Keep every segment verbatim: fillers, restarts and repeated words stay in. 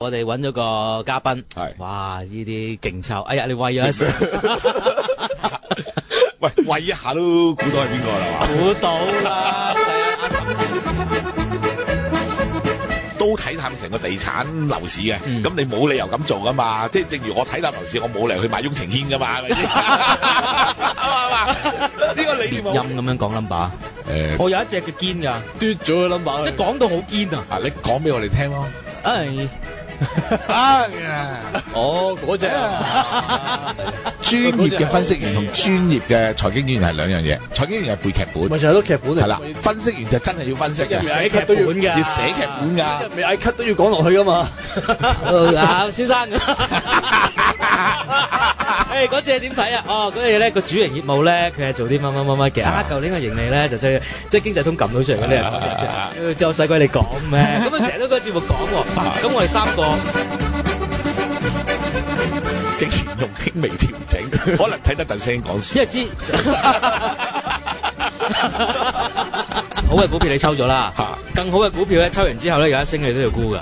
我哋揾咗個嘉賓， 係哇！呢啲勁抽，哎呀，你喂咗一聲， 喂，喂一下都估到係邊個啦嘛？ 估到啦，就係阿岑都睇淡成個地產樓市嘅，咁、 嗯、 你冇理由咁做噶嘛？即係正如我睇淡樓市，我冇理由去買雍澄軒噶嘛，係咪先？係嘛？呢個理念冇音咁樣講 number， 誒， 我有一隻嘅堅㗎，嘟咗個 number，即係講到好堅啊！ 啊，你講俾我哋聽咯。 哎。 啊呀！ 哦，嗰隻啊！ 專業嘅分析員同專業嘅財經員係兩樣嘢。財經員係背劇本， 咪就係咯劇本嚟。 係啦，分析員就真係要分析嘅， 寫劇本㗎， 要寫劇本㗎， 未嗌 cut 都要講落去㗎嘛。 啊，先生。誒，嗰隻點睇啊？哦，嗰隻嘢咧個主營業務咧，佢係做啲乜乜乜乜嘅。啊，舊年嘅盈利咧就即係即係經濟通撳到出嚟嗰啲人，就使鬼你講咩？咁啊成日都嗰個節目講喎。咁我哋三個竟然用輕微調整，可能睇得鄧聲講先。 因為知好嘅股票你抽咗啦，更好嘅股票咧抽完之後咧有一升你都要沽㗎。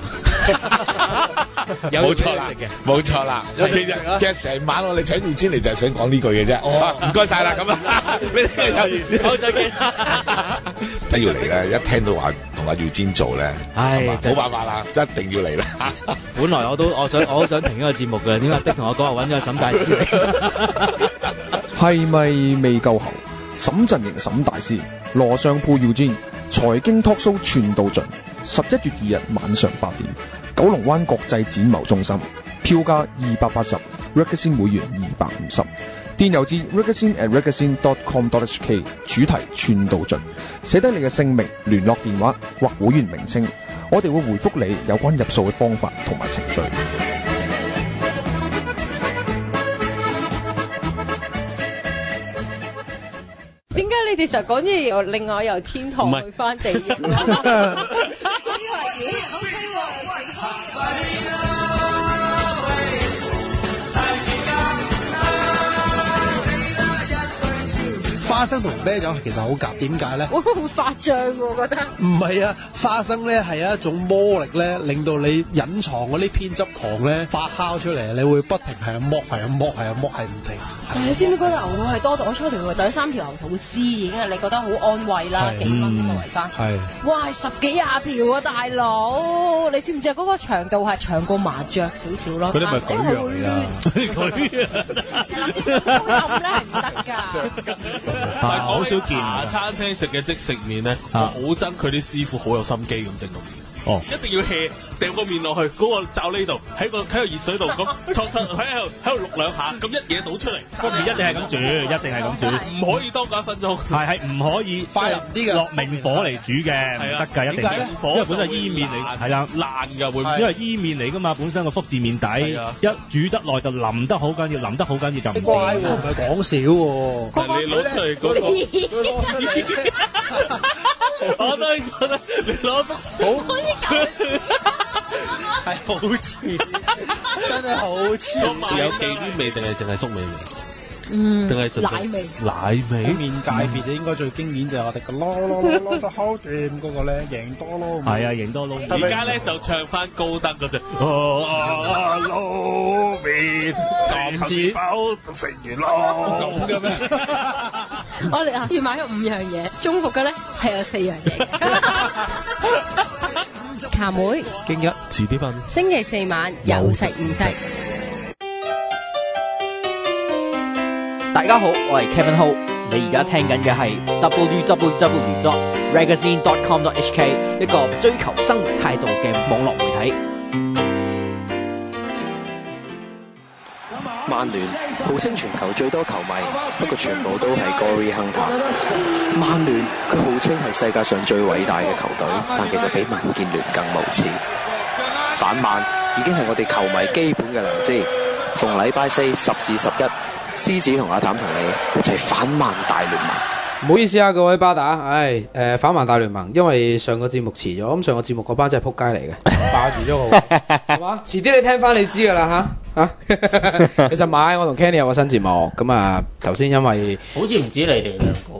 冇錯啦，冇錯啦。其實其實成晚我哋請耀堅嚟就係想講呢句嘅啫。哦，唔該晒啦，咁啊，你聽好再見。 真要嚟咧，一聽到話同阿耀堅做咧， 唉， 冇辦法啦，真一定要嚟啦。 本來我都我想我好想停呢個節目嘅，點解的同我講話揾咗沈大師嚟？ 係咪未夠喉？沈陣營沈大師，羅上鋪耀堅，財經 talk show 串到盡。十一月二日晚上八點，九龍灣國際展貿中心，票價二百八十 ，Ragazine 會員二百五十。電郵至 ragazine at ragazine dot com dot h k， 主題串到盡，寫低你嘅姓名、聯絡電話或會員名稱，我哋會回覆你有關入數嘅方法同埋程序。 點解你哋成日講啲嘢又另外由天堂去翻地獄？呢個嘢 OK 喎。 花生同啤酒其實好夾，點解咧？ 會唔會發脹喎？我覺得唔係啊，花生咧係有一種魔力咧，令到你隱藏嗰啲偏執狂咧發酵出嚟，你會不停係咁剝，係咁剝，係咁剝，係唔停。 但係你知唔知嗰啲牛肚係多到？我初條第三條牛肚絲已經係你覺得好安慰啦，幾蚊咁圍翻。係。哇！十幾廿條啊，大佬！你知唔知啊？嗰個長度係長過麻雀少少咯。 嗰啲咪舉樣嚟㗎？舉啊！ 咁咧係唔得㗎。 但係講起茶餐廳食嘅即食麵咧，我好憎佢啲師傅好有心機咁整到麵。哦，一定要 hea 掉個麵落去嗰個罩呢度，喺個喺個熱水度咁創出喺度喺度淥兩下，咁一嘢倒出嚟， 個麵一定係咁煮，一定係咁煮， 唔可以多過一分鐘。 係係唔可以快入啲嘅落明火嚟煮嘅，唔得㗎，一定要火，因為本身係伊麵嚟，係啦， 爛㗎會， 因為伊麵嚟㗎嘛，本身個福字麵底，一煮得耐就腍得好緊要，腍得好緊要就唔乖喎，唔係講笑喎。 但係你攞出嚟嗰個，我都覺得你攞得好。 係好似，真係好似。 有忌廉味定係淨係粟米味？ 嗯， 定係奶味。 奶味。 麵界別就應該最經典就係我哋個囉囉囉囉好掂嗰個咧，贏多囉。 係啊，贏多囉。 而家咧就唱翻高登嗰隻。哦，撈麵，咁至飽就食完咯。咁嘅咩？ 我哋啊要買咗五樣嘢，中伏嘅咧係有四樣嘢。茶妹， 經一遲啲瞓。 星期四晚有食唔食？ 大家好，我係 Kevin Ho，你而家聽緊嘅係 w w w dot ragazine dot com dot h k， 一個追求生活態度嘅網絡媒體。 曼聯號稱全球最多球迷，不過全部都係 Gory Hunter。曼聯佢號稱係世界上最偉大嘅球隊，但其實比民建聯更無恥。反曼已經係我哋球迷基本嘅良知。逢禮拜四十至十一，獅子同阿譚同你一齊反曼大聯盟。 唔好意思啊，各位巴打，唉，誒、呃、反曼大聯盟，因為上個節目遲咗，咁上個節目嗰班真係撲街嚟嘅，霸住咗個位，係嘛？遲啲你聽翻你知㗎啦嚇嚇。其實買我同 Kenny 有個新節目，咁啊頭先因為好似唔止你哋兩個。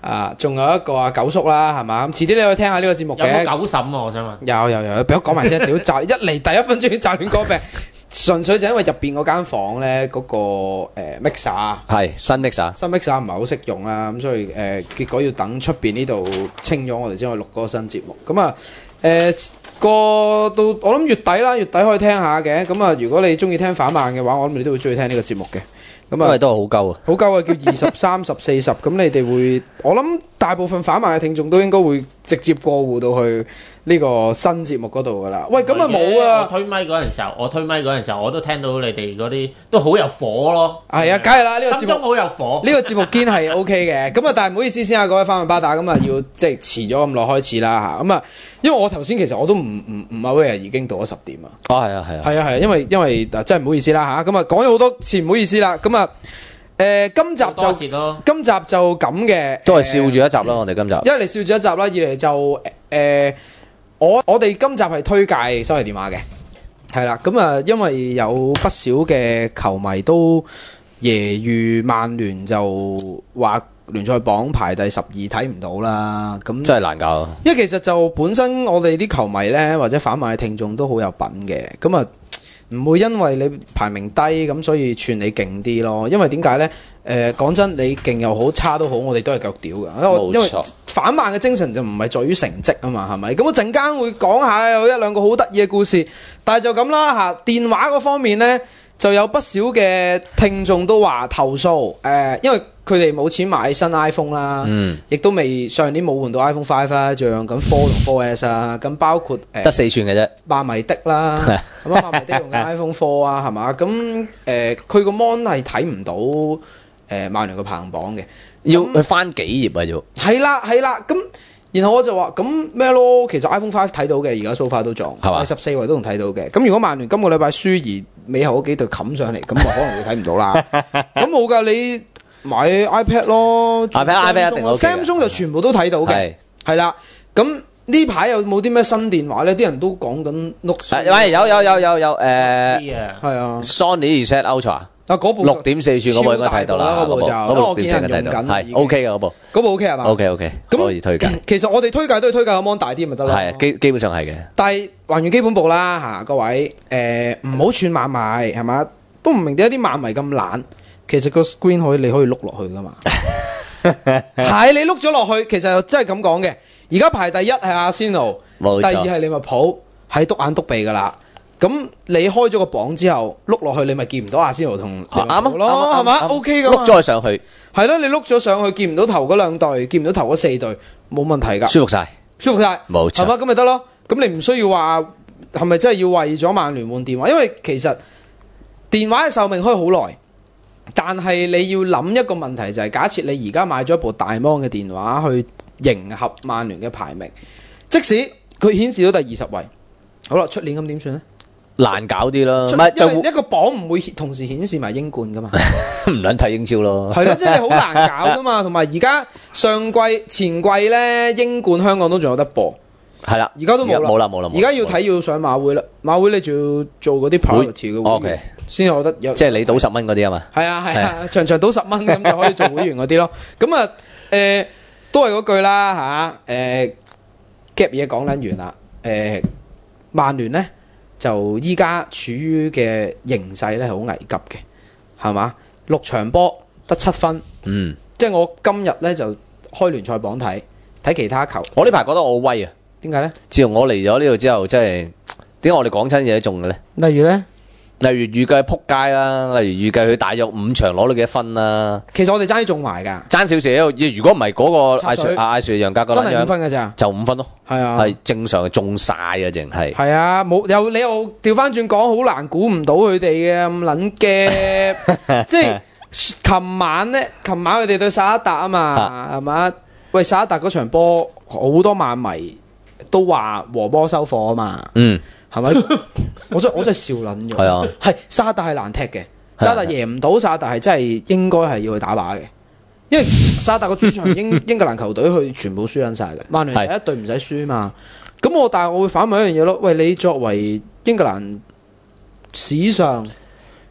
啊，仲有一個啊九叔啦，係嘛？咁遲啲你可以聽下呢個節目嘅。 有冇九嬸啊？我想問。有有有，俾我講埋先，屌炸！一嚟第一分鐘已經炸亂歌病，純粹就因為入邊嗰間房咧嗰、嗰個誒、呃、mixer 係新 mixer， 新 mixer 唔係好識用啦，咁所以誒、呃、結果要等出邊呢度清咗，我哋先可以錄嗰個新節目。咁啊誒個到我諗月底啦，月底可以聽下嘅。咁啊，如果你中意聽反慢嘅話，我諗你都會中意聽呢個節目嘅。咁啊， 因為都係好鳩啊， 好鳩啊，叫二十三十四十，咁你哋會，我諗大部分反慢嘅聽眾都應該會直接過戶到去呢個新節目嗰度噶啦。喂，咁啊冇啊！ 我推咪嗰陣時候，我推咪嗰陣時候，我都聽到你哋嗰啲都好有火咯。 係啊，梗係啦，呢、呢個節目心中好有火。 呢個節目堅係 O K 嘅。咁啊，但係唔好意思先啊，各位反慢巴打，咁啊要即係遲咗咁耐開始啦嚇。咁啊，因為我頭先其實我都唔唔唔 aware 已經到咗十點啊。 哦，係啊，係啊， 係啊，係啊，因為因為嗱真係唔好意思啦嚇。咁啊講咗好多次唔好意思啦。咁啊。誒、呃，今集就今集就咁嘅， 都係笑住一集啦、呃。我哋今集， 一嚟笑住一集啦，二嚟就誒、呃，我我哋今集係推介收嚟電話嘅，係啦。咁啊，因為有不少嘅球迷都揶揄曼聯就話聯賽榜排第十二睇唔到啦，咁真係難搞。 因為其實就本身我哋啲球迷咧，或者反曼嘅聽眾都好有品嘅，咁啊。唔會因為你排名低咁，所以串你勁啲咯。因為點解呢？誒、呃，講真，你勁又好，差都好，我哋都係腳屌㗎。因為反慢嘅精神就唔係在於成績啊嘛，係咪？咁我陣間會講下有一兩個好得意嘅故事，但係就咁啦嚇。電話嗰方面呢，就有不少嘅聽眾都話投訴誒、呃，因為佢哋冇錢買新 iPhone 啦，嗯，亦都未上年冇換到 iPhone Five 啦，仲用緊 Four 同 Four S 啊，咁包括誒得四寸嘅啫， 萬迷的啦，咁啊萬迷的用緊 iPhone Four 啊，係嘛？咁誒佢個 mon 係睇唔到誒曼聯個排行榜嘅， 要去翻幾頁啊要？ 係啦係啦，咁然後我就話咁咩咯？其實 iPhone Five 睇到嘅，而家 so far 都仲係嘛？十四位都仲睇到嘅。咁如果曼聯今個禮拜輸而尾後嗰幾隊冚上嚟，咁就可能會睇唔到啦。咁冇㗎你。買 iPad 咯 ，iPad iPad 一定 OK 嘅 Samsung 就全部都睇到嘅，係啦。咁呢排有冇啲咩新電話咧？啲人都講緊 Note， 喂，有有有有有誒， 係啊 ，Sony Z Ultra 啊，嗰部六點四寸嗰部應該睇到啦， 嗰部就嗰部我見人用緊， 係 OK 嘅嗰部， 嗰部 OK 係嘛 ？OK OK，可以推介。 其實我哋推介都係推介個 mon 大啲咪得咯， 係基基本上係嘅。 但係還原基本步啦嚇，各位誒唔好串萬迷係嘛？都唔明點解啲萬迷咁懶。其實個 screen 可以你可以碌落去噶嘛，係你碌咗落去，其實又真係咁講嘅。而家排第一係阿仙奴，第二係利物浦，係篤眼篤鼻噶啦。咁你開咗個榜之後碌落去，你咪見唔到阿仙奴同利物浦咯，係嘛 ？OK 噶， 碌咗上去， 係咯，你碌咗上去，見唔到頭嗰兩隊，見唔到頭嗰四隊，冇問題噶， 舒服晒， 舒服晒， 冇錯， 係嘛？咁咪得咯。咁你唔需要話係咪真係要為咗曼聯換電話？因為其實電話嘅壽命可以好耐。但係你要諗一個問題就係、是，假設你而家買咗一部大 mon 嘅電話去迎合曼聯嘅排名，即使佢顯示到第二十位，好啦，出年咁點算呢？ 難搞啲咯， 唔係就一個榜唔會同時顯示埋英冠噶嘛， 唔撚睇英超咯， 係啦，即係你好難搞噶嘛。同埋而家上季前季呢，英冠香港都仲有得播， 係啦， 而家都冇啦， 冇啦冇啦， 而家要睇要上馬會啦，馬會你仲要做嗰啲 priority 嘅會員。先有得有， 即係你賭十蚊嗰啲啊嘛， 係啊係啊，場場賭十蚊咁就可以做會員嗰啲咯。咁啊誒，都係嗰句啦嚇誒，gap 嘢講撚完啦。誒，曼聯咧就依家處於嘅形勢咧係好危急嘅，係嘛？六場波得七分，嗯，即係我今日咧就開聯賽榜睇睇其他球。 我呢排覺得我好威啊， 點解咧？ 自從我嚟咗呢度之後，即係點解我哋講親嘢都中嘅咧？ 例如咧？ 例如預計撲街啦，例如預計佢大約五場攞到幾多分啦。 其實我哋爭啲中埋㗎， 爭少少。如果唔係嗰個艾瑞艾瑞楊格嗰兩樣， 真係五分㗎咋， 就五分咯。 係啊， 係正常中晒嘅，淨係。係啊，冇又你又調翻轉講，好難估唔到佢哋嘅咁撚嘅。即係琴晚咧，琴晚佢哋對薩克達啊嘛，係嘛？喂，薩克達嗰場波好多曼迷都話和波收貨啊嘛。嗯。係咪？我真我真係笑撚咗。係啊，係沙特係難踢嘅，沙特贏唔到，沙特係真係應該係要去打靶嘅，因為沙特個主場英英格蘭球隊去全部輸撚晒嘅，曼聯第一隊唔使輸嘛。咁我但係我會反問一樣嘢咯，喂，你作為英格蘭史上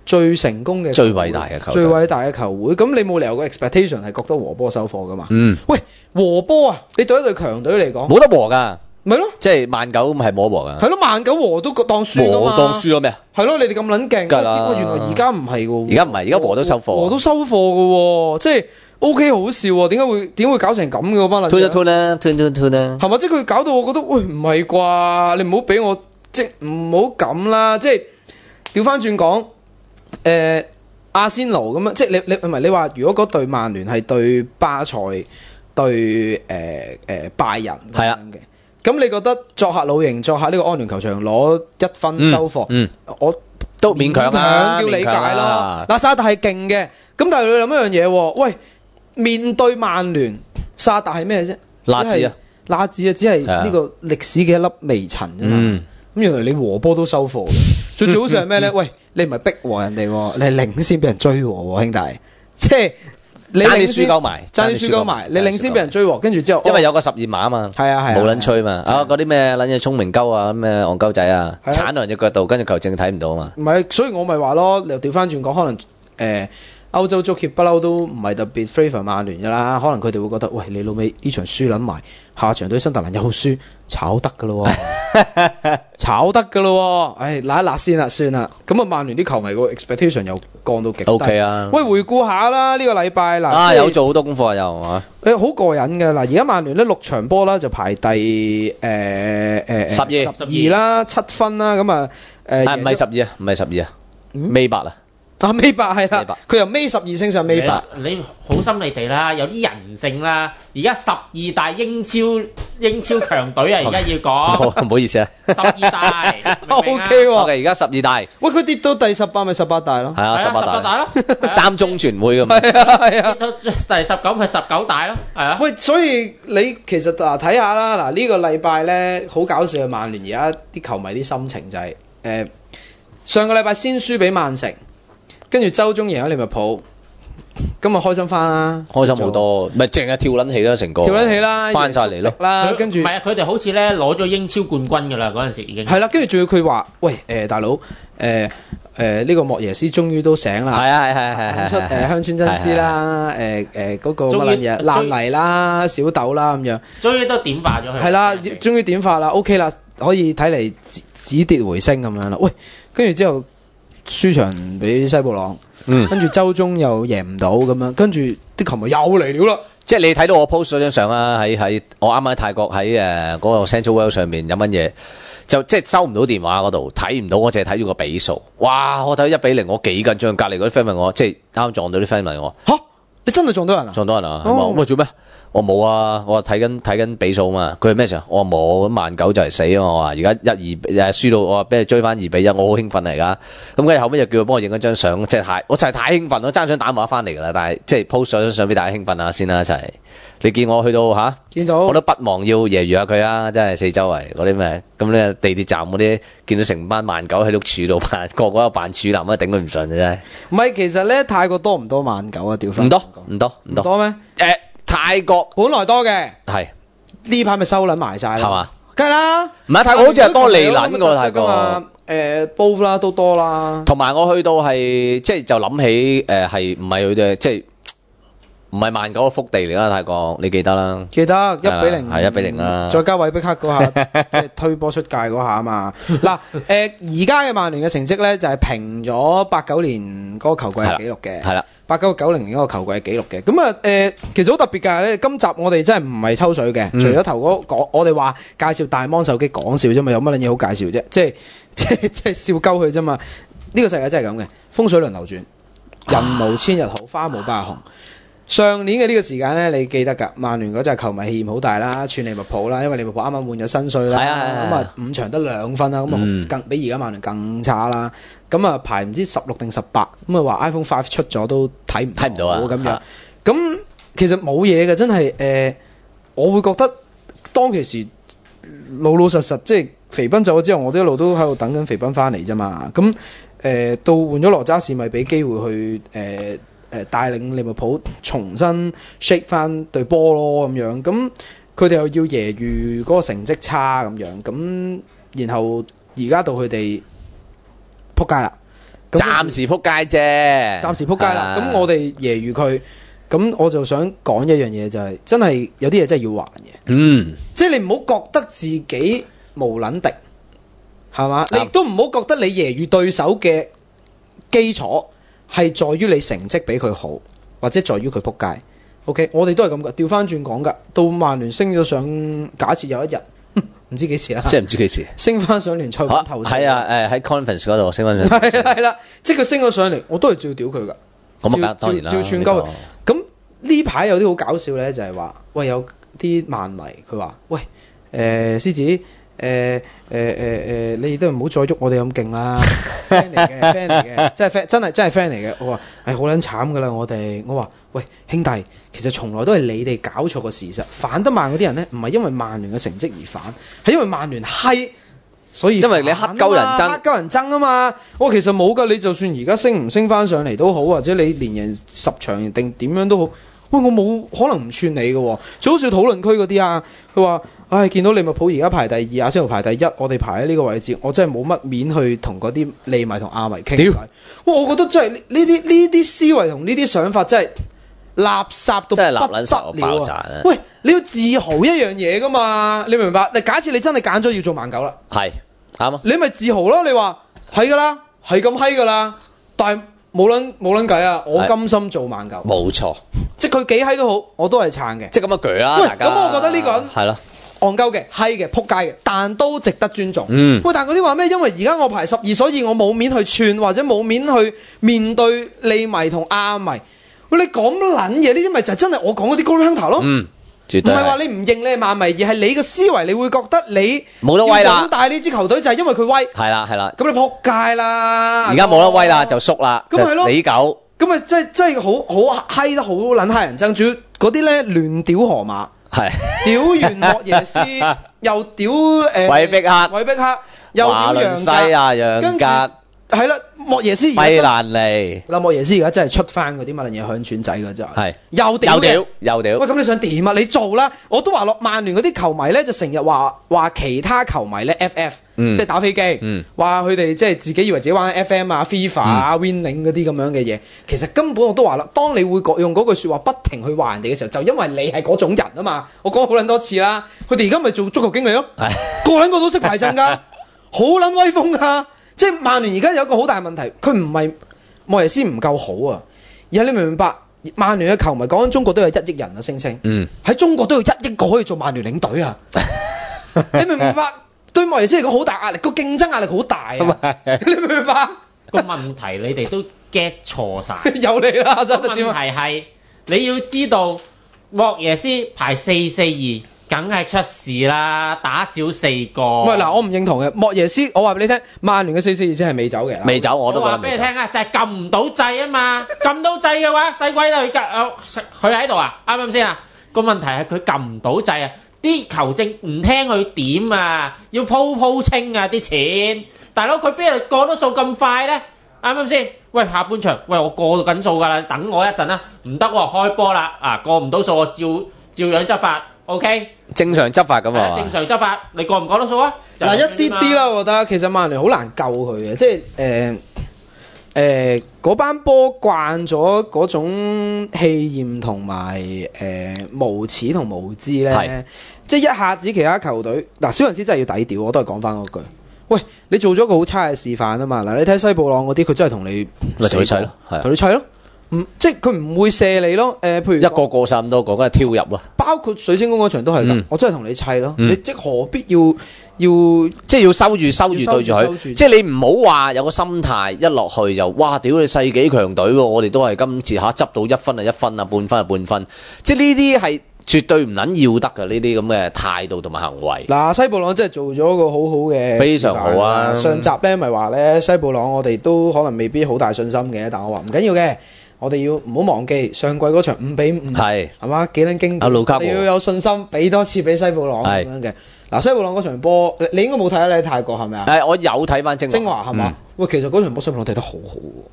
最成功嘅、 最偉大嘅球隊最偉大嘅球會，咁你冇理由個 expectation 係覺得和波收貨噶嘛？ 嗯， 喂，和波啊，你對一隊強隊嚟講冇得和㗎。 咪咯， 即係萬九係冇得和㗎。 係咯，萬九和都當輸㗎嘛。 和當輸咗咩啊？ 係咯，你哋咁撚勁， 梗係啦喂原來而家唔係喎。 而家唔係，而家和都收貨。 和都收貨㗎喎，即係 OK 好笑喎。點解會點會搞成咁嘅嗰班撚？ 吞一吞啦，吞吞吞啦。 係咪？即係佢搞到我覺得，喂唔係啩？你唔好俾我即係唔好咁啦。即係調翻轉講，誒阿仙奴咁樣，即係你你唔係你話，如果嗰隊曼聯係對巴塞對誒誒拜仁咁樣嘅。咁你覺得作客老營作客呢個安聯球場攞一分收貨， 嗯嗯、 我都勉強啊， 叫理解咯。 嗱， 薩達係勁嘅，咁但係你諗一樣嘢喎，喂，面對曼聯，薩達係咩啫？ 拉子啊， 拉子啊，只係呢個歷史嘅一粒微塵啫嘛。咁、嗯、原來你和波都收貨嘅，最最好笑係咩咧？喂，你唔係逼和人哋，你係領先俾人追和喎，兄弟，即係。你爭啲輸鳩埋， 爭啲輸鳩埋，你領先俾人追獲，跟住之後， 因為有個十二碼啊嘛， 係啊係， 冇撚吹嘛，啊嗰啲咩撚嘢聰明鳩啊，咩戇鳩仔啊，鏟落人隻腳度，跟住球證睇唔到啊嘛。 唔係，所以我咪話咯，又調翻轉講，可能誒歐洲足協不嬲都唔係特別 favour 曼聯㗎啦，可能佢哋會覺得，喂你老味呢場輸撚埋，下場對新特蘭又輸，炒得㗎咯喎，炒得㗎咯喎，唉嗱一嗱先啦，算啦，咁啊曼聯啲球迷個 expectation 又降到極低。 O K 啊， 喂回顧下啦，呢個禮拜嗱， 啊有做好多功課又啊， 誒好過癮嘅嗱，而家曼聯咧六場波啦就排第誒誒十二十二啦，七分啦，咁啊誒唔係十二啊，唔係十二啊，尾八啊。 啊尾八係啦，佢由尾十二升上尾八。 你好心你哋啦，有啲人性啦。而家十二大英超英超強隊啊，而家要講。 唔好意思啊， 十二大 O K 喎。 而家十二大。 喂，佢跌到第十八咪十八大咯。 係啊，十八大。 大咯， 三中全會咁。 係啊係啊。 第十九咪十九大咯，係啊。 喂，所以你其實嗱睇下啦，嗱呢個禮拜咧好搞笑嘅曼聯，而家啲球迷啲心情就係誒上個禮拜先輸俾曼城。跟住周中贏咗利物浦，咁啊開心翻啦， 開心好多，咪淨係跳撚起啦，成個跳撚起啦， 翻晒嚟咯啦，跟住唔係啊，佢哋好似咧攞咗英超冠軍噶啦，嗰陣時已經係啦，跟住仲要佢話，喂誒、呃、大佬誒誒呢個莫耶斯終於都醒啦， 係啊係係係係出誒鄉村真絲啦，誒誒嗰個乜撚嘢爛泥啦、小豆啦咁樣， 終於都點化咗佢， 係啦，終於點化啦 ，OK 啦，可以睇嚟止止跌回升咁樣啦，喂，跟住之後。輸場俾西布朗，嗯、跟住周中又贏唔到咁樣，跟住啲球迷又嚟了啦。 即係你睇到我 post 咗張相啦，喺喺我啱啱喺泰國喺誒嗰個 Central World 上面飲緊嘢，就即係收唔到電話嗰度，睇唔到，我淨係睇住個比數。哇！我睇一比零，我幾緊張。隔離嗰啲 friend 問我，即係啱啱撞到啲 friend 問我，嚇你真係撞到人啊？撞到人啊？咁啊做咩？我冇啊！我話睇緊睇緊比數嘛。佢係咩時候？我話冇，咁萬九就嚟死啊！我話而家一二誒輸到，我話俾佢追翻二比一，我好興奮嚟㗎。咁跟住後尾就叫佢幫我影咗張相，即係太我就係太興奮咯，爭想打電話翻嚟㗎啦。但係即係 post 咗張相俾大家興奮下先啦，一齊。你見我去到嚇，見到我都不忘要揶揄下佢啊！真係四周圍嗰啲咩咁咧，地鐵站嗰啲見到成班萬九喺度柱度扮，個個喺度扮柱男啊，頂佢唔順嘅真係。 唔係，其實咧泰國多唔多萬九啊？調翻唔多唔多唔多多咩？ 誒泰國本來多嘅， 係呢排咪收撚埋晒啦，係嘛？梗係啦， 唔係泰國好似係多利撚㗎泰國。 誒 both 啦都多啦。 同埋我去到係即係就諗起誒係唔係佢哋即係。唔係萬九個福地嚟啦，泰國你記得啦？記得一比零，係一比零啦。再加韋碧克嗰下，即係推波出界嗰下啊嘛。嗱，誒而家嘅曼聯嘅成績咧就係平咗八九年嗰個球季嘅紀錄嘅，係啦，八九九零年嗰個球季嘅紀錄嘅。咁啊誒，其實好特別㗎咧。今集我哋真係唔係抽水嘅，除咗頭嗰講，我哋話介紹大芒手機講笑啫嘛，有乜撚嘢好介紹啫？即係即係即係笑鳩佢啫嘛。呢個世界真係咁嘅，風水輪流轉，人無千日好，花無百日紅。上年嘅呢個時間咧，你記得㗎？曼聯嗰隻球迷氣焰好大啦，串利物浦啦，因為利物浦啱啱換咗新帥啦，咁啊五場得兩分啦，咁啊更比而家曼聯更差啦，咁啊排唔知十六定十八，咁啊話 iPhone 五出咗都睇唔睇唔到啊咁樣，咁其實冇嘢嘅，真係誒、呃，我會覺得當其時老老實實，即係肥賓走咗之後，我都一路都喺度等緊肥賓翻嚟啫嘛，咁誒、呃、到換咗羅渣士，咪俾機會去誒。呃誒帶領利物浦重新 shake 翻對波咯咁樣，咁佢哋又要揶揄嗰個成績差咁樣，咁然後而家到佢哋撲街啦， 暫時撲街啫， 暫時撲街啦。咁我哋揶揄佢，咁我就想講一樣嘢就係、是，真係有啲嘢真係要還嘅。 嗯， 即係你唔好覺得自己無撚敵，係嘛？你亦都唔好覺得你揶揄對手嘅基礎係在於你成績比佢好，或者在於佢撲街。OK， 我哋都係咁噶，調翻轉講噶。到曼聯升咗上，假設有一日。唔知幾時啦， 即係唔知幾時升翻上聯賽揾頭係啊，誒喺 conference 嗰度升翻上， 係係啦，即係佢升咗上嚟，我都係照屌佢噶， 咁啊當然啦， 照串鳩佢。咁呢排有啲好搞笑咧，就係話，喂有啲曼迷佢話，喂誒獅子誒誒誒誒，你都唔好再喐我哋咁勁啦 ，friend 嚟嘅 friend 嚟嘅，真係 friend 真係真係 friend 嚟嘅。我話係好撚慘噶啦，我哋我話喂兄弟。其實從來都係你哋搞錯個事實，反得曼嗰啲人咧，唔係因為曼聯嘅成績而反，係因為曼聯閪，所以因為你黑鳩人憎， 黑鳩人憎啊嘛！我其實冇噶，你就算而家升唔升翻上嚟都好，或者你連贏十場定點樣都好，喂，我冇可能唔串你嘅。最好笑討論區嗰啲啊，佢話：唉，見到利物浦而家排第二，阿仙奴排第一，我哋排喺呢個位置，我真係冇乜面去同嗰啲利迷同亞迷傾偈。哇！我覺得真係呢啲呢啲思維同呢啲想法真係。垃圾到真係垃圾圾爆炸啊！ 喂，你要自豪一樣嘢噶嘛？你明唔明白？你假設你真係揀咗要做曼狗啦， 係啱啊！ 你咪自豪咯！你話係噶啦，係咁閪噶啦，但係冇撚冇撚計啊！我甘心做曼狗， 冇錯， 即係佢幾閪都好，我都係撐嘅。 即係咁樣鋸啦， 喂， 大家。 咁我覺得呢個人係咯， 戇鳩嘅、閪嘅、撲街嘅，但都值得尊重。 嗯。 喂，但係嗰啲話咩？因為而家我排十二，所以我冇面去串，或者冇面去面對利迷同亞迷。你講乜撚嘢？呢啲咪就係真係我講嗰啲 Glory Hunter 咯。 嗯，絕對。 唔係話你唔認你係曼迷，而係你嘅思維，你會覺得你冇得威啦。 咁帶呢支球隊就係因為佢威。 係啦係啦。 咁你撲街啦！ 而家冇得威啦，就縮啦，就死狗。 咁咪真係真係好好閪得好撚閪人憎，主要嗰啲咧亂屌河馬， 係屌完莫耶斯，又屌誒韋碧克， 韋碧克，又屌楊西亞楊格。係啦，莫耶斯而家米蘭尼嗱，莫耶斯而家真係出翻嗰啲乜撚嘢響串仔㗎真係， 係又屌又屌又屌。 喂，咁你想點啊？你做啦，我都話落曼聯嗰啲球迷咧，就成日話話其他球迷咧 F F，、嗯、即係打飛機，話佢哋即係自己以為自己玩 F M 啊、FIFA 啊、嗯、Winning 嗰啲咁樣嘅嘢。其實根本我都話啦，當你會用嗰句説話不停去話人哋嘅時候，就因為你係嗰種人啊嘛。我講好撚多次啦，佢哋而家咪做足球經理咯，個撚個都識排陣㗎，好撚威風㗎。即係曼聯而家有一個好大問題，佢唔係莫耶斯唔夠好啊，而係你明唔明白？曼聯嘅球迷講緊中國都有一億人啊，聲稱喺、嗯、中國都有一億個可以做曼聯領隊啊！你明唔明白？對莫耶斯嚟講好大壓力，個競爭壓力好大啊！你明唔明白？ 個問題你哋都 get 錯晒， 有你啦！真係問題係你要知道莫耶斯排四四二。梗係出事啦，打少四個。 唔係嗱，我唔認同嘅。莫耶斯，我話俾你聽，曼聯嘅四四二先係未走嘅。 未走我都覺得。 我話俾你聽啊，就係撳唔到掣啊嘛，撳到掣嘅話，使鬼佢撳，佢喺度啊，啱唔啱先啊？個問題係佢撳唔到掣啊，啲球證唔聽佢點啊，要鋪鋪清啊啲錢。大佬佢邊度過到數咁快咧？啱唔啱先？喂，下半場，喂我過緊數㗎啦，等我一陣啦。唔得喎，開波啦，啊過唔到數我照照樣執法。O、okay? K， 正常執法咁啊！ 正常執法，你講唔講得數啊？ 嗱，一啲啲啦，我覺得其實曼聯好難救佢嘅，即係誒誒嗰班波慣咗嗰種氣焰同埋誒無恥同無知咧，即係一下子其他球隊嗱，小人師真係要抵屌，我都係講翻嗰句。喂，你做咗個好差嘅示範啊嘛！嗱，你睇西布朗嗰啲，佢真係同你咪同佢砌咯，係同你砌咯。唔，即係佢唔會射你咯，誒、呃，譬如一個過晒咁多個，梗係挑入咯。 包括水晶宮嗰場都係㗎、嗯，我真係同你砌咯、嗯。你即何必要要即係要收住收住對住佢？即係你唔好話有個心態一落去就哇屌你世紀強隊喎！我哋都係今次嚇執到一分係一分啊，半分係半分。即係呢啲係絕對唔撚要得㗎，呢啲咁嘅態度同埋行為。 嗱，西布朗真係做咗一個好好嘅， 非常好啊！ 上集咧咪話咧西布朗我哋都可能未必好大信心嘅，但我話唔緊要嘅。我哋要唔好忘記上季嗰場五比五，係係嘛幾撚經典，你要有信心，俾多次俾西布朗咁樣嘅。嗱，西布朗嗰場波，你應該冇睇啦，你喺泰國係咪啊？ 誒，我有睇翻精精華係嘛？喂、嗯，其實嗰場波西布朗踢得好好喎。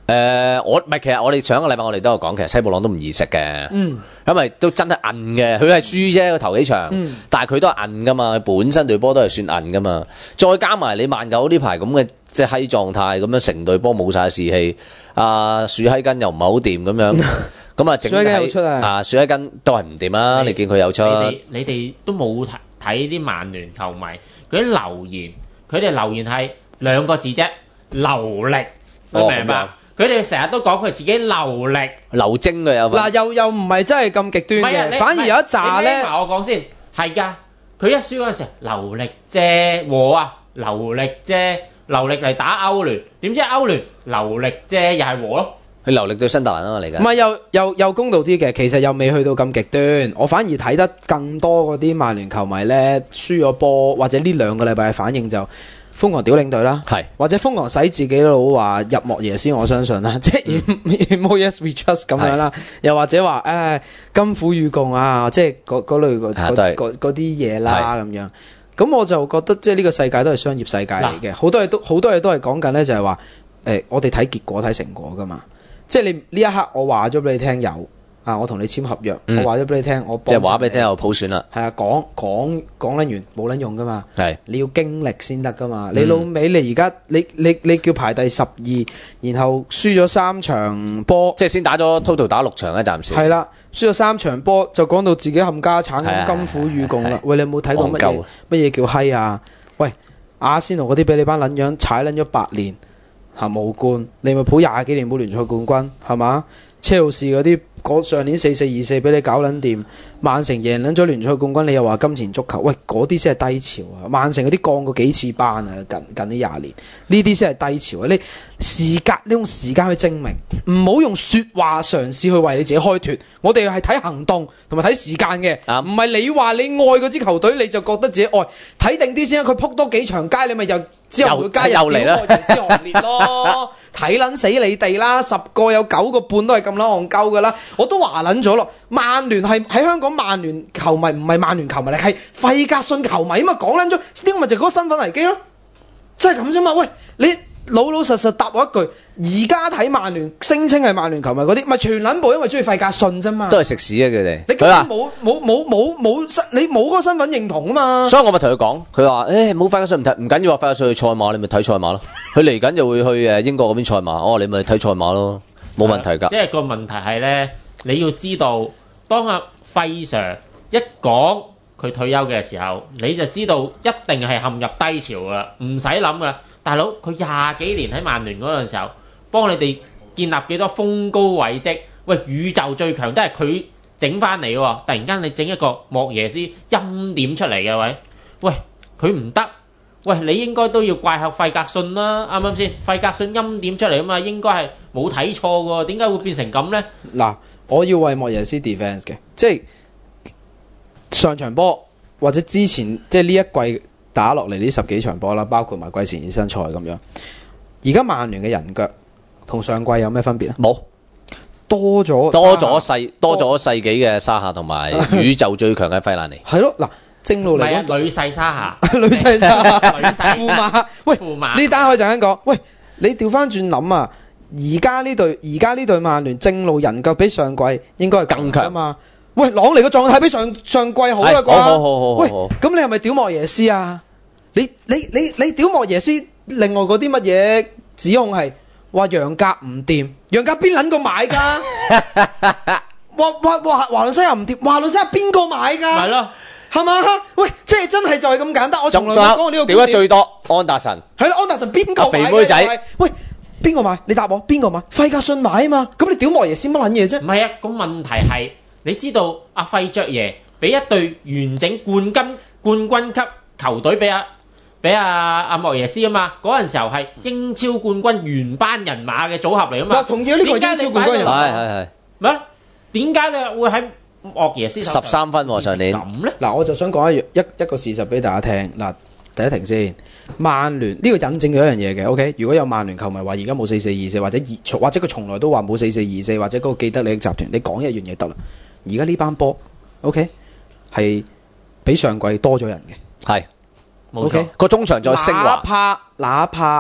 誒，我唔係，其實我哋上一個禮拜我哋都有講，其實西布朗都唔易食嘅， 嗯， 因為都真係韌嘅，佢係輸啫個頭幾場， 嗯、但係佢都係韌噶嘛，本身隊波都係算韌噶嘛，再加埋你曼九呢排咁嘅即係閪狀態，咁樣成隊波冇晒士氣，啊樹閪根又唔係好掂咁樣，咁啊整體啊樹閪根都係唔掂啊，你見佢有出， 你哋你哋都冇睇睇啲曼聯球迷嗰啲留言，佢哋留言係兩個字啫，流力，你明白？佢哋成日都講佢自己流力、 流精嘅有份。 嗱，又又唔係真係咁極端嘅，反而有一紮咧。 你聽埋我講先，係㗎。佢一輸嗰陣時，流力啫，和啊，流力啫，流力嚟打歐聯，點知歐聯流力啫，又係和咯。 佢流力對新特蘭啊嘛嚟㗎。 唔係又又又公道啲嘅，其實又未去到咁極端。我反而睇得更多嗰啲曼聯球迷咧，輸咗波或者呢兩個禮拜嘅反應就。瘋狂屌領隊啦，係或者瘋狂使自己佬話入莫耶斯，我相信啦，即係 Moyes we trust 咁樣啦，又或者話誒甘苦與共啊，即係嗰嗰類嗰啲嘢啦咁樣。咁我就覺得即係呢個世界都係商業世界嚟嘅，好多嘢都好多嘢都係講緊咧，就係話誒我哋睇結果睇成果噶嘛，即係你呢一刻我話咗俾你聽有。啊！我同你簽合約，嗯、我話咗俾你聽，我幫即係話俾你聽有普選啦。 係啊，講講講撚完冇撚用噶嘛。 係你要經歷先得噶嘛。嗯、你老尾你而家你你你叫排第十二，然後輸咗三場波， 即係先打咗 total 打六場咧，暫時。 係啦，輸咗三場波就講到自己冚家產咁甘苦與共啦。喂，你有冇睇過乜嘢乜嘢叫閪啊？喂，阿仙奴嗰啲俾你班撚樣踩撚咗八年嚇冇冠，利物浦廿幾年冇聯賽冠軍係嘛？車路士嗰啲。上年四四二四俾你搞撚掂，曼城贏撚咗聯賽冠軍，你又話金錢足球，喂嗰啲先係低潮啊！曼城嗰啲降過幾次班啊，近近呢廿年，呢啲先係低潮啊！你時間，你用時間去證明，唔好用説話嘗試去為你自己開脱。我哋係睇行動同埋睇時間嘅，唔係、嗯、你話你愛嗰支球隊你就覺得自己愛，睇定啲先，佢撲多幾場街你咪又之後會加入屌莫耶斯行列咯，睇撚死你哋啦！十個有九個半都係咁撚戇鳩噶啦，我都話撚咗咯。曼聯係喺香港，曼聯球迷唔係曼聯球迷嚟，係費格遜球迷啊嘛，講撚咗呢個咪就係嗰個身份危機咯，真係咁啫嘛。喂，你老老實實答我一句，而家睇曼聯聲稱係曼聯球迷嗰啲，咪全撚部因為中意費格遜啫嘛， 都係食屎啊佢哋。 你根本冇冇冇冇冇身，你冇嗰個身份認同啊嘛。 所以我咪同佢講，佢話誒冇費格遜唔睇，唔緊要話費格遜去賽馬，你咪睇賽馬咯。佢嚟緊就會去誒英國嗰邊賽馬，哦你咪睇賽馬咯，冇問題㗎。 即係個問題係咧，你要知道，當阿費 Sir 一講佢退休嘅時候，你就知道一定係陷入低潮㗎啦，唔使諗㗎。大佬，佢廿幾年喺曼聯嗰陣時候，幫你哋建立幾多豐功偉績？喂，宇宙最強都係佢整翻嚟喎！突然間你整一個莫耶斯欽點出嚟嘅喂，喂佢唔得，喂你應該都要怪下費格遜啦，啱唔啱先？費格遜欽點出嚟啊嘛，應該係冇睇錯喎，點解會變成咁呢？ 嗱，我要為莫耶斯 defence 嘅，即係上場波或者之前即係呢一季。打落嚟呢十幾場波啦，包括埋季前熱身賽咁樣。而家曼聯嘅人腳同上季有咩分別啊？ 冇， 多咗多咗世多咗世紀嘅沙夏同埋宇宙最強嘅費蘭尼。 係咯，嗱，正路嚟講， 女婿沙夏， 女婿沙夏， 女婿駙馬。喂，呢單可以陣間講。喂，你調翻轉諗啊，而家呢隊而家呢隊曼聯正路人腳比上季應該係更強啊嘛。喂，朗尼個狀態比上上季好啦啩？ 好好好好。 喂，咁你係咪屌莫耶斯啊？你你你你屌莫耶斯？另外嗰啲乜嘢指控係話楊格唔掂，楊格邊撚個買㗎？話話話華倫西亞唔掂，華倫西亞邊個買㗎？係咯， 係嘛？喂，即係真係就係咁簡單。我從來冇講過呢個觀點。 屌得最多安達臣。 係啦，安達臣邊個買？ 肥妹仔。 喂，邊個買？你答我，邊個買？費格遜買啊嘛。咁你屌莫耶斯乜撚嘢啫？ 唔係啊，個問題係。你知道阿費爵爺俾一隊完整冠軍冠軍級球隊俾阿俾阿阿莫耶斯啊嘛，嗰陣時候係英超冠軍原班人馬嘅組合嚟啊嘛。 同意呢個英超冠軍人馬。 係係係。 咩？點解你會喺莫耶斯十三分喎上年？ 咁咧？嗱，我就想講一一一個事實俾大家聽。嗱，第一停先。曼聯呢個引證咗一樣嘢嘅 ，OK？如果有曼聯球迷話而家冇四四二四，或者或者佢從來都話冇四四二四，或者嗰個既得利益集團，你講一樣嘢得啦。而家呢班波 ，OK， 係比上季多咗人嘅， 係 ，OK， 個中場再升華。 哪怕哪怕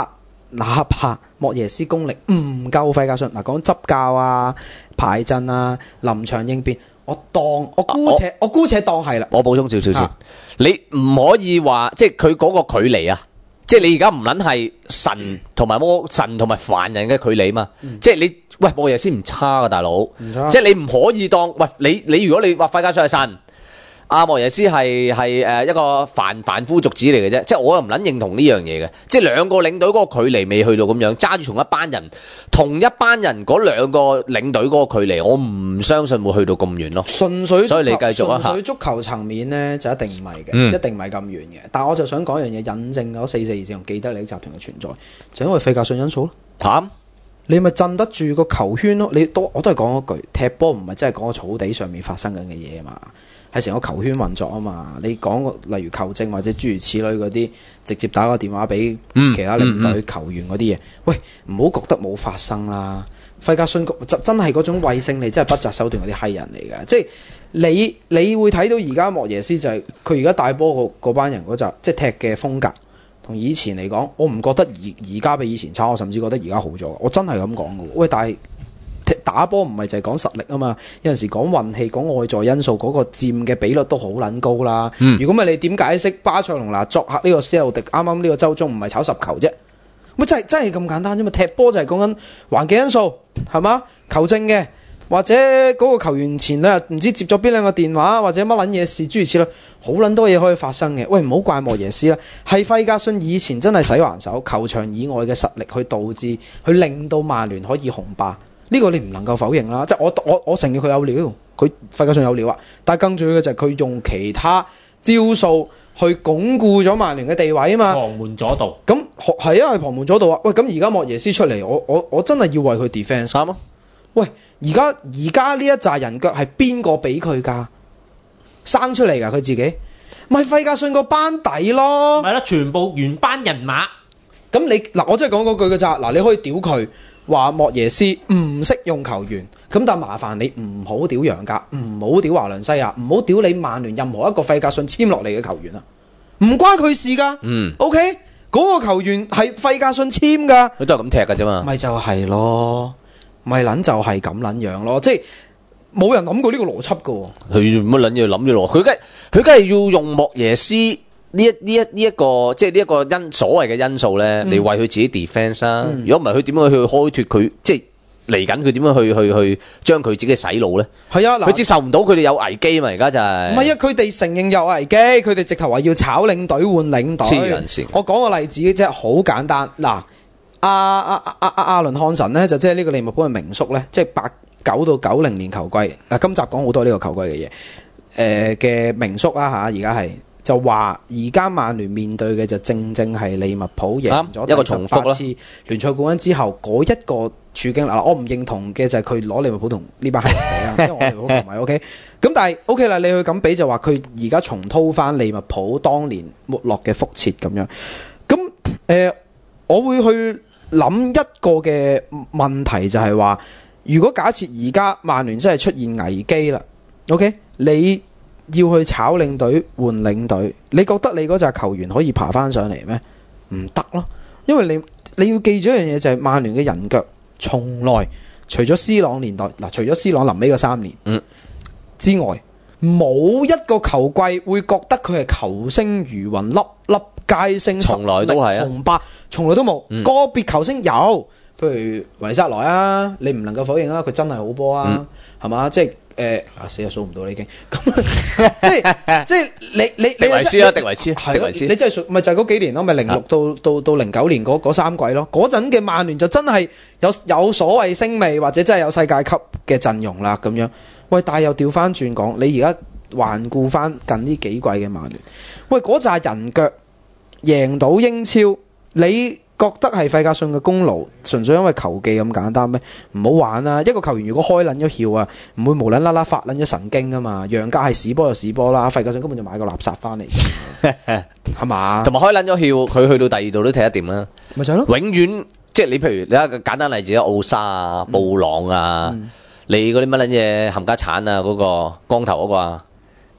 哪怕莫耶斯功力唔夠費格遜，嗱講執教啊、排陣啊、臨場應變，我當我姑且、啊、我，我姑且當係啦。 我補充少少先， 啊、 你唔可以話即係佢嗰個距離啊，即係你而家唔撚係神同埋魔神同埋凡人嘅距離嘛，嗯、即係你喂莫耶斯唔差噶大佬，即係你唔可以當喂你你如果你話費格遜係神。阿莫耶斯係係誒一個凡凡夫俗子嚟嘅啫，即係我又唔撚認同呢樣嘢嘅，即係兩個領隊嗰個距離未去到咁樣，揸住同一班人，同一班人嗰兩個領隊嗰個距離，我唔相信會去到咁遠咯。 純粹所以你繼續啊， 純粹足球層面咧就一定唔係嘅， 嗯、 一定唔係咁遠嘅。但係我就想講一樣嘢，引證咗四四二四同既得利益集團嘅存在，就因為費格遜因素咯。 慘， 你咪鎮得住個球圈咯。你都我都係講嗰句，踢波唔係真係講個草地上面發生緊嘅嘢啊嘛。係成個球圈運作啊嘛！你講例如球證或者諸如此類嗰啲，直接打個電話俾其他領隊、嗯嗯嗯、球員嗰啲嘢，喂，唔好覺得冇發生啦！費格遜真真係嗰種為勝利真係不擇手段嗰啲閪人嚟嘅，即係你你會睇到而家莫耶斯就係佢而家帶波嗰班人嗰集，即係踢嘅風格同以前嚟講，我唔覺得而而家比以前差，我甚至覺得而家好咗。我真係咁講嘅。喂，但係打波唔係就係講實力啊嘛，有陣時講運氣、講外在因素，嗰、那個佔嘅比率都好撚高啦。嗯、如果唔係你點解釋巴塞隆拿作客呢個西奧迪啱啱呢個周中唔係炒十球啫？乜真係真係咁簡單啫嘛？踢波就係講緊環境因素係嘛？球證嘅或者嗰個球員前咧唔知接咗邊兩個電話或者乜撚嘢事諸如此類，好撚多嘢可以發生嘅。喂，唔好怪莫耶斯啦，係費格遜以前真係洗橫手，球場以外嘅實力去導致去令到曼聯可以紅霸。呢個你唔能夠否認啦，即係我我我承認佢有料，佢費格遜有料啊！但係更重要嘅就係佢用其他招數去鞏固咗曼聯嘅地位啊嘛。 旁門左道， 咁係啊，係旁門左道啊！喂，咁而家莫耶斯出嚟，我我我真係要為佢 defence 啱啊！喂，而家而家呢一紮人腳係邊個俾佢㗎？生出嚟㗎佢自己，咪費格遜個班底咯。 咪啦，全部原班人馬。 咁你嗱，我真係講嗰句㗎咋嗱，你可以屌佢。話莫耶斯唔識用球員，咁但麻煩你唔好屌楊格，唔好屌華倫西亞，唔好屌你曼聯任何一個費格遜簽落嚟嘅球員啊，唔關佢事噶。嗯 ，OK，嗰個球員係費格遜簽噶， 佢都係咁踢噶啫嘛。 咪就係咯，咪捻就係咁捻樣咯，即係冇人諗過呢個邏輯噶。 佢乜捻嘢諗咗落？佢梗佢梗係要用莫耶斯。呢一呢一呢一個即係呢一個因所謂嘅因素咧，你、嗯、為佢自己 defence 啦、嗯。如果唔係，佢點樣去開脫佢？即係嚟緊，佢點樣去去去將佢自己洗腦咧？係啊，佢接受唔到佢哋有危機嘛？而家就係唔係啊？佢哋承認有危機，佢哋直頭話要炒領隊換領隊。黐人線！我講個例子啫，好簡單。嗱，阿阿阿阿阿倫漢臣咧，就即係呢個利物浦嘅名宿咧，即係八九到九零年球季。嗱，今集講好多呢個球季嘅嘢。誒、呃、嘅名宿啦嚇，而家係。就話而家曼聯面對嘅就正正係利物浦贏咗第十八次聯賽冠軍之後嗰一個處境啦。我唔認同嘅就係佢攞利物浦同呢班人比啦，因為我利物浦唔係 OK。咁但係 OK 啦，你去咁比就話佢而家重蹈翻利物浦當年沒落嘅覆轍咁樣。咁誒、呃，我會去諗一個嘅問題就係話，如果假設而家曼聯真係出現危機啦 ，OK， 你要去炒領隊換領隊，你覺得你嗰紮球員可以爬翻上嚟咩？唔得咯，因為你你要記住一樣嘢就係曼聯嘅人腳，從來除咗 C 朗年代嗱，除咗 C 朗臨尾嗰三年、嗯、之外，冇一個球季會覺得佢係球星如雲，粒粒皆星，從來都係啊，紅白從來都冇、嗯，個別球星有，譬如維尼薩萊啊，你唔能夠否認啊，佢真係好波啊，係、嗯、嘛？即係。誒啊死啊數唔到你已經咁即係即係你你你迪維斯啊迪維斯迪維斯你真係咪就係嗰幾年咯，咪零六到到到零九年嗰嗰三季咯，嗰陣嘅曼聯就真係有有所謂星味或者真係有世界級嘅陣容啦咁樣。喂，但係又調翻轉講，你而家環顧翻近呢幾季嘅曼聯，喂嗰紮人腳贏到英超，你覺得係費格遜嘅功勞，純粹因為球技咁簡單咩？唔好玩啦！一個球員如果開撚咗竅啊，唔會無撚啦啦發撚咗神經噶嘛。楊格係屎波就屎波啦，費格遜根本就買個垃圾翻嚟，係嘛？同埋開撚咗竅，佢去到第二度都踢得掂啦。咪就係咯，永遠即係你譬如你一個簡單例子啊，奧沙啊、布朗啊，嗯、你嗰啲乜撚嘢冚家鏟啊，嗰、嗰個光頭嗰個啊。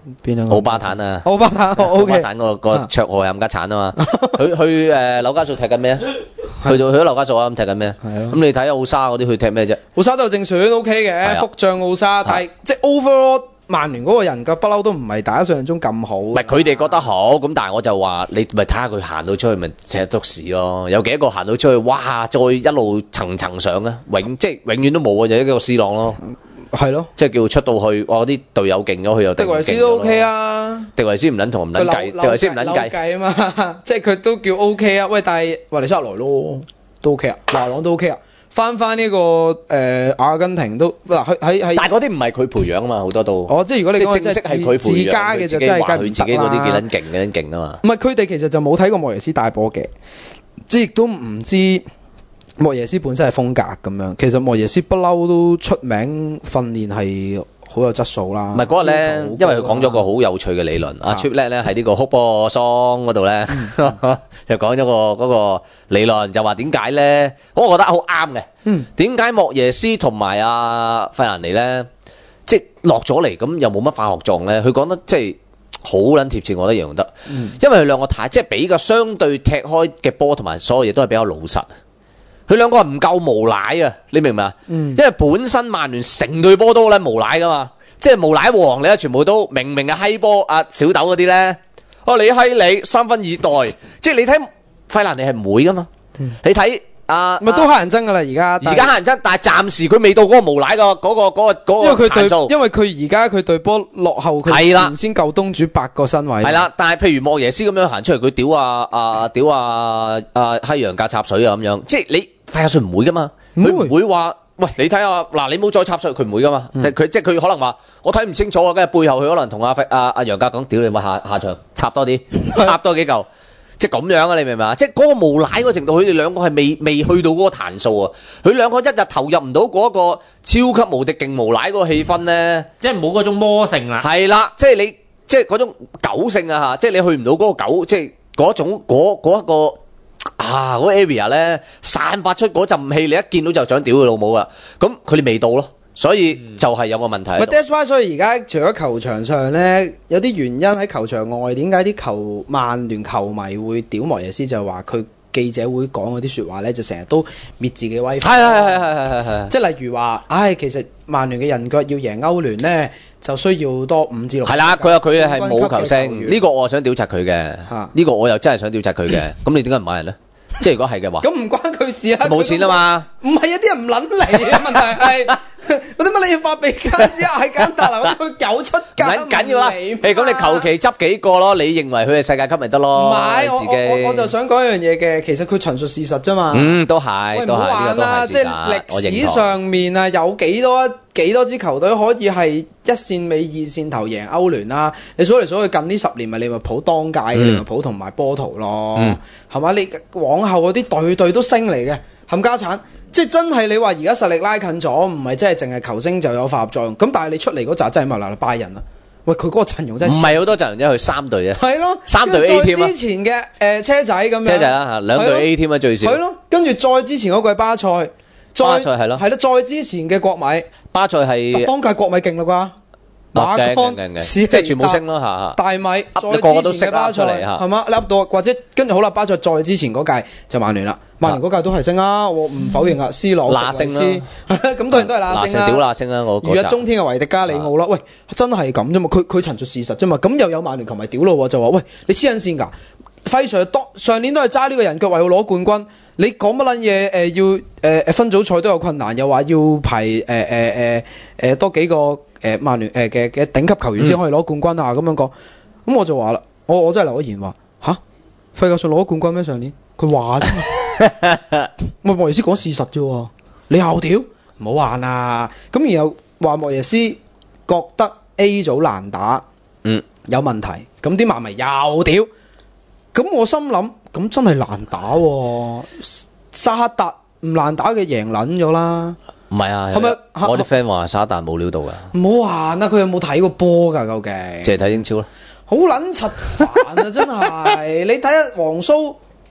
邊兩個？ 奧巴坦啊， 奧巴坦奧 ，OK。 巴坦個個綽號係冚家產啊嘛。佢去誒紐卡素踢緊咩啊？去到去咗紐卡素啊，咁踢緊咩啊？係啊。咁你睇奧沙嗰啲去踢咩啫？ 奧沙都有正選 OK 嘅，福將奧沙，但係即係 overall。曼聯嗰個人嘅不嬲都唔係大家想象中咁好，唔係佢哋覺得好，咁但係我就話你咪睇下佢行到出去咪成日篤屎咯，有幾多個行到出去，哇！再一路層層上啊，永即係永遠都冇啊，就一個 C 朗咯， 係咯， 即係叫出到去，哇！啲隊友勁咗，佢又迪維斯都 OK 啊， 迪維斯唔撚同唔撚計，迪維斯唔撚計計啊嘛，即係佢都叫 OK 啊，喂，但係維尼沙來咯都 OK 啊，華朗都 OK 啊。翻翻呢個誒阿根廷都嗱，喺喺喺， 但係嗰啲唔係佢培養啊嘛，好多都。 哦，即係如果你講正式係佢培養， 自家嘅就真係話佢自己嗰啲幾撚勁幾撚勁啊嘛。 唔係佢哋其實就冇睇過莫耶斯帶波嘅，即係亦都唔知莫耶斯本身係風格咁樣。其實莫耶斯不嬲都出名訓練係好有質素啦。 唔係嗰日咧，因為佢講咗個好有趣嘅理論，阿 Chip 叻咧喺呢個哭波桑嗰度咧，就講咗個嗰個理論，就話點解咧？我覺得好啱嘅。嗯，點解莫耶斯同埋阿費蘭尼咧，即係落咗嚟咁又冇乜化學撞咧？佢講得即係好撚貼切，我覺得形容得。嗯，因為佢兩個太即係比較相對踢開嘅波同埋所有嘢都係比較老實。佢兩個係唔夠無賴啊！你明唔明啊？嗯，因為本身曼聯成隊波都咧無賴噶嘛，即係無賴王，你啊全部都明明嘅閪波啊小豆嗰啲咧，哦你閪你三分二代，即係你睇費蘭尼係唔會噶嘛？嗯，你睇啊咪都乞人憎噶啦而家， 而家乞人憎，但係暫時佢未到嗰個無賴個嗰個嗰個嗰個， 因為佢對，因為佢而家佢對波落後，佢原先舊東主八個身位。 係啦，但係譬如莫耶斯咁樣行出嚟，佢屌啊啊屌啊啊閪羊架插水啊咁樣，即係你。費亞遜唔會噶嘛，佢唔會話喂你睇下嗱，你冇再插水，佢唔會噶嘛，嗯、即係佢即係佢可能話我睇唔清楚啊，跟住背後佢可能同阿費阿阿楊格講，屌你咪下下場插多啲，插多幾嚿，即係咁樣啊，你明唔明啊？即係嗰個無賴嗰個程度，佢哋兩個係未未去到嗰個彈數啊，佢兩個一日投入唔到嗰個超級無敵勁無賴嗰個氣氛咧， 即係冇嗰種魔性啦。 係啦，即係你即係嗰種狗性啊嚇，即係你去唔到嗰個狗，即係嗰種嗰嗰一個。啊！嗰、那個 area 咧散發出嗰陣氣，你一見到就想屌佢老母啊！咁佢哋未到咯，所以就係有個問題。 咪 that's why 所以而家除咗球場上咧，有啲原因喺球場外，點解啲球曼聯球迷會屌莫耶斯？就係話佢記者會講嗰啲説話咧，就成日都滅自己威風。 係係係係係係。即係例如話，唉，其實曼聯嘅人腳要贏歐聯咧，就需要多五至六。 係啦，佢話佢係冇球星，呢個我想屌柒佢嘅。呢個我又真係想屌柒佢嘅。咁你點解唔買人咧？即係如果係嘅話， 咁唔關佢事啊！ 冇錢啊嘛， 唔係啊！啲人唔撚嚟啊！問題係我點解你要發俾加斯亞係簡達啊？佢有出街， 唔緊要啦。誒，咁你求其執幾個咯？你認為佢係世界級咪得咯？ 唔係，我我我就想講一樣嘢嘅，其實佢陳述事實啫嘛。 嗯，都係，都係呢個都係事實。 即係歷史上面啊，有幾多幾多支球隊可以係一線尾二線頭贏歐聯啦？你數嚟數去近呢十年咪利物浦當屆嘅利物浦同埋波圖咯，係嘛？你往後嗰啲隊隊都升嚟嘅，冚家產。即係真係你話而家實力拉近咗，唔係真係淨係球星就有化合作用。咁但係你出嚟嗰扎真係咪嗱嗱拜仁啊？喂，佢嗰個陣容真係唔係好多陣容，因為佢三隊啫。 係咯， 三隊 A 添啊。 之前嘅誒、呃、車仔咁樣。 車仔啦嚇，兩隊 A 添啊最少。 係咯，跟住再之前嗰季巴塞， 巴塞係咯， 係咯，再之前嘅國米， 巴塞係當屆國米勁啦啩。馬康、史即係全部升咯嚇， 大米再之前嘅巴塞係嘛？你噏到或者跟住好啦，巴塞再之前嗰屆就曼聯啦，曼聯嗰屆都係升啊，我唔否認啊，C 朗、 納升啦， 咁當然都係納升啦， 屌納升啦，我如日中天嘅維迪加里奧啦，喂，真係咁啫嘛，佢佢陳述事實啫嘛，咁又有曼聯球迷屌咯，就話喂，你黐緊線㗎，費 Sir 當上年都係揸呢個人腳為佢攞冠軍，你講乜撚嘢？誒要誒誒分組賽都有困難，又話要排誒誒誒誒多幾個。誒曼聯誒嘅嘅頂級球員先可以攞冠軍啊！咁樣講，咁我就話啦，我我真係留咗言話吓，費格遜攞冠軍咩上年？佢話啫嘛，莫莫耶斯講事實啫，你又屌，唔好玩啊！咁然後話莫耶斯覺得 A 組難打，嗯，有問題，咁啲曼迷又屌，咁我心諗，咁真係難打喎，沙克達唔難打嘅贏撚咗啦。 唔係啊，係咪我啲 friend 話沙旦冇料到噶？ 唔好玩啊！佢有冇睇過波㗎？究竟淨係睇英超咯， 好撚柒煩啊！真係你睇下黃蘇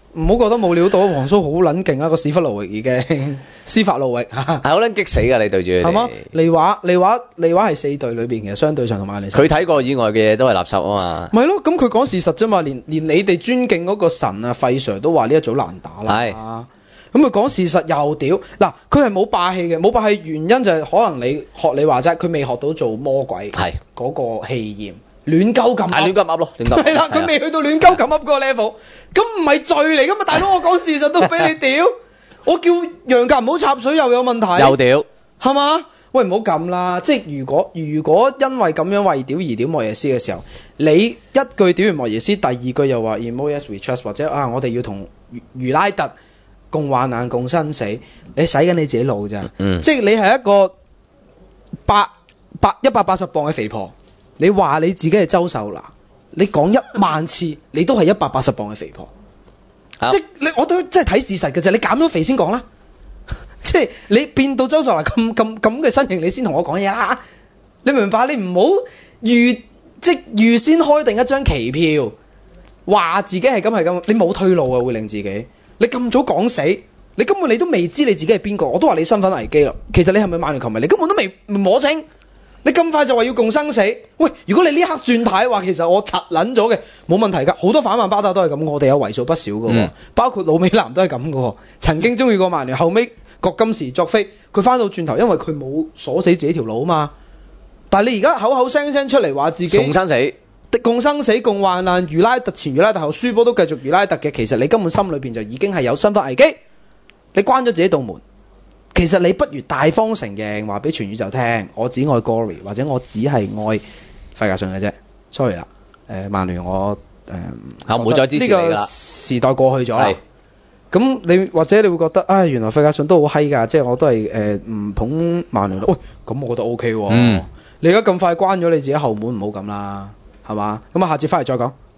唔好覺得冇料到，黃蘇好撚勁啊！個屎忽路域已經司法路域嚇， 係好撚激死㗎！你對住佢哋係嗎？利華利華利華係四隊裏邊其實相對上同曼聯， 佢睇過以外嘅嘢都係垃圾啊嘛。 咪咯，咁佢講事實啫嘛，連連你哋尊敬嗰個神啊費 Sir 都話呢一組難打啦。係，咁佢講事實又屌嗱，佢係冇霸氣嘅，冇霸氣原因就係可能你學你話齋，佢未學到做魔鬼係嗰個氣焰。亂鳩咁， 係亂鳩噏咯， 係啦，佢未去到亂鳩咁噏嗰個 level，咁唔係罪嚟噶嘛，大佬我講事實都俾你屌，我叫楊格唔好插水又有問題， 又屌， 係嘛？喂唔好咁啦，即係如果如果因為咁樣為屌而屌莫耶斯嘅時候，你一句屌完莫耶斯，第二句又話 in Moyes we trust 或者啊我哋要同余拉特共患難共生死，你使緊你自己腦咋？嗯、即係你係一個百百一百八十磅嘅肥婆。你話你自己係周秀娜，你講一萬次，你都係一百八十磅嘅肥婆，即係你我都即係睇事實嘅啫。你減咗肥先講啦，即係你變到周秀娜咁咁咁嘅身形，你先同我講嘢啦。你明白？你唔好預即係預先開定一張期票，話自己係咁係咁，你冇退路啊！會令自己你咁早講死，你根本你都未知你自己係邊個，我都話你身份危機啦。其實你係咪曼聯球迷？你根本都未摸清。你咁快就話要共生死？喂！如果你呢刻轉軚話，其實我柒撚咗嘅，冇問題㗎。好多反曼巴打都係咁，我哋有為數不少㗎喎，嗯、包括老美男都係咁㗎喎。曾經中意過曼聯，後尾郭金時作飛，佢翻到轉頭，因為佢冇鎖死自己條路啊嘛。但係你而家口口聲聲出嚟話自己共生死、共生死、共患難，余拉特前、余拉特後，輸波都繼續余拉特嘅，其實你根本心裏邊就已經係有身份危機，你關咗自己道門。其實你不如大方承認，話俾全宇宙聽，我只愛 Gory 或者我只係愛費格遜嘅啫。sorry 啦，誒、呃、曼聯我誒，我唔會再支持你啦。呢個時代過去咗啦。咁你或者你會覺得，啊、哎、原來費格遜都好閪㗎，即係我都係誒唔捧曼聯咯。喂、哎，咁我覺得 OK 喎。嗯、你而家咁快關咗你自己後門，唔好咁啦，係嘛？咁啊，下次翻嚟再講。